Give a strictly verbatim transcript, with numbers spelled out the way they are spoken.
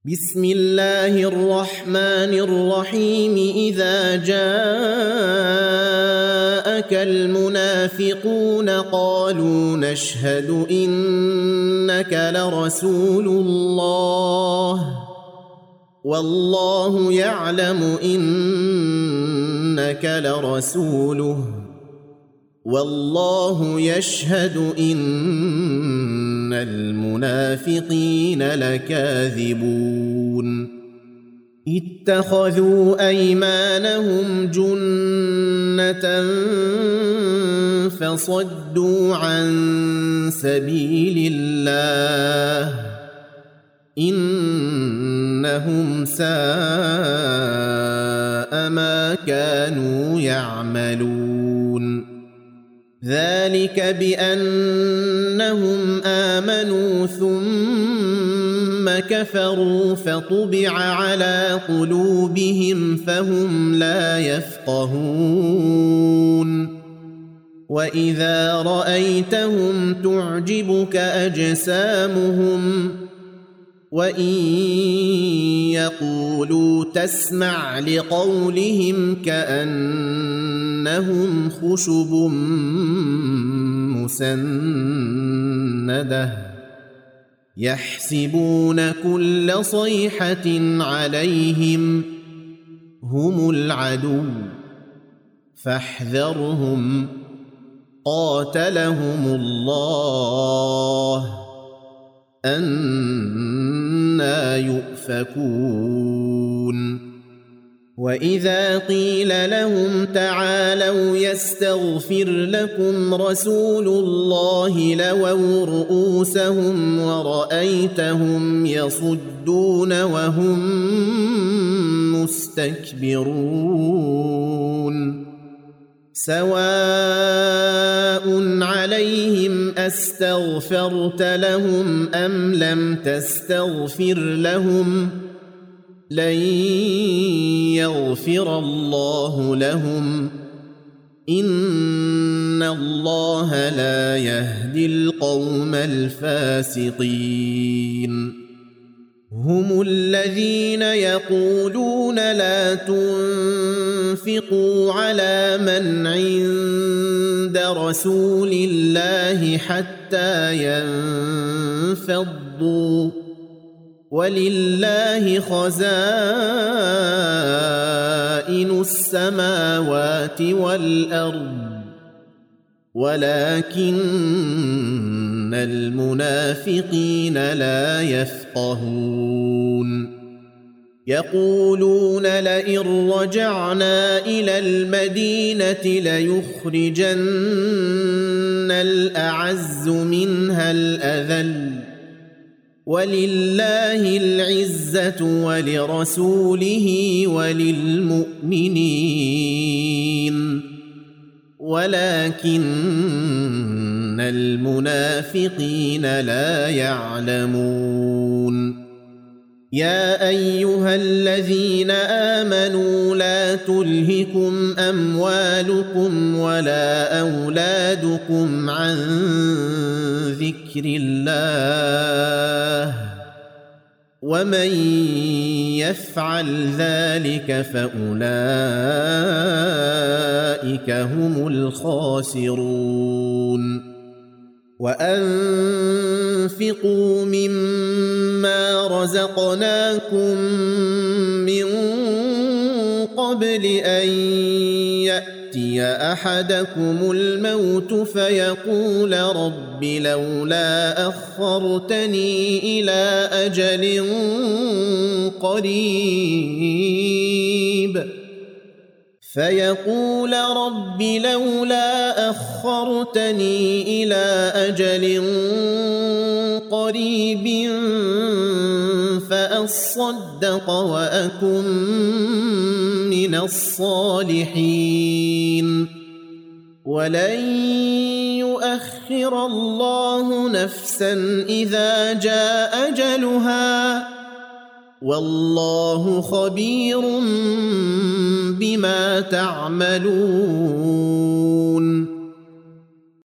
بسم الله الرحمن الرحيم إذا جاءك المنافقون قالوا نشهد إنك لرسول الله والله يعلم إنك لرسوله والله يشهد إن المنافقين لكاذبون اتخذوا أيمانهم جنة فصدوا عن سبيل الله إنهم ساء ما كانوا يعملون ذلك بأنهم آمنوا ثم كفروا فطبع على قلوبهم فهم لا يفقهون وإذا رأيتهم تعجبك أجسامهم وإن يقولوا تسمع لقولهم كأنهم خشب مسندة يحسبون كل صيحة عليهم هم العدو فاحذرهم قاتلهم الله أنى يؤفكون وإذا قيل لهم تعالوا يستغفر لكم رسول الله لووا رؤوسهم ورأيتهم يصدون وهم مستكبرون سواء عليهم أستغفرت لهم أم لم تستغفر لهم لن يغفر الله لهم إن الله لا يهدي القوم الفاسقين هم الذين يقولون لا تنفقوا على من عند رسول الله حتى ينفضوا ولله خزائن السماوات والأرض ولكن المنافقين لا يفقهون يقولون لئن رجعنا إلى المدينة ليخرجن الأعز منها الأذل ولله العزة ولرسوله وللمؤمنين ولكن المنافقين لا يعلمون يا أيها الذين آمنوا لا تلهكم أموالكم ولا أولادكم عن ذكر الله ومن يفعل ذلك فأولئك هم الخاسرون وأنفقوا مما رزقناكم من قبل أن يأتي أحدكم الموت فيقول رب لولا أخرتني إلى أجل قريب فيقول رب لولا أخرتني إلى أجل قريب فأصدق وأكن من الصالحين ولن يؤخر الله نفسا إذا جاء أجلها والله خبير بما تعملون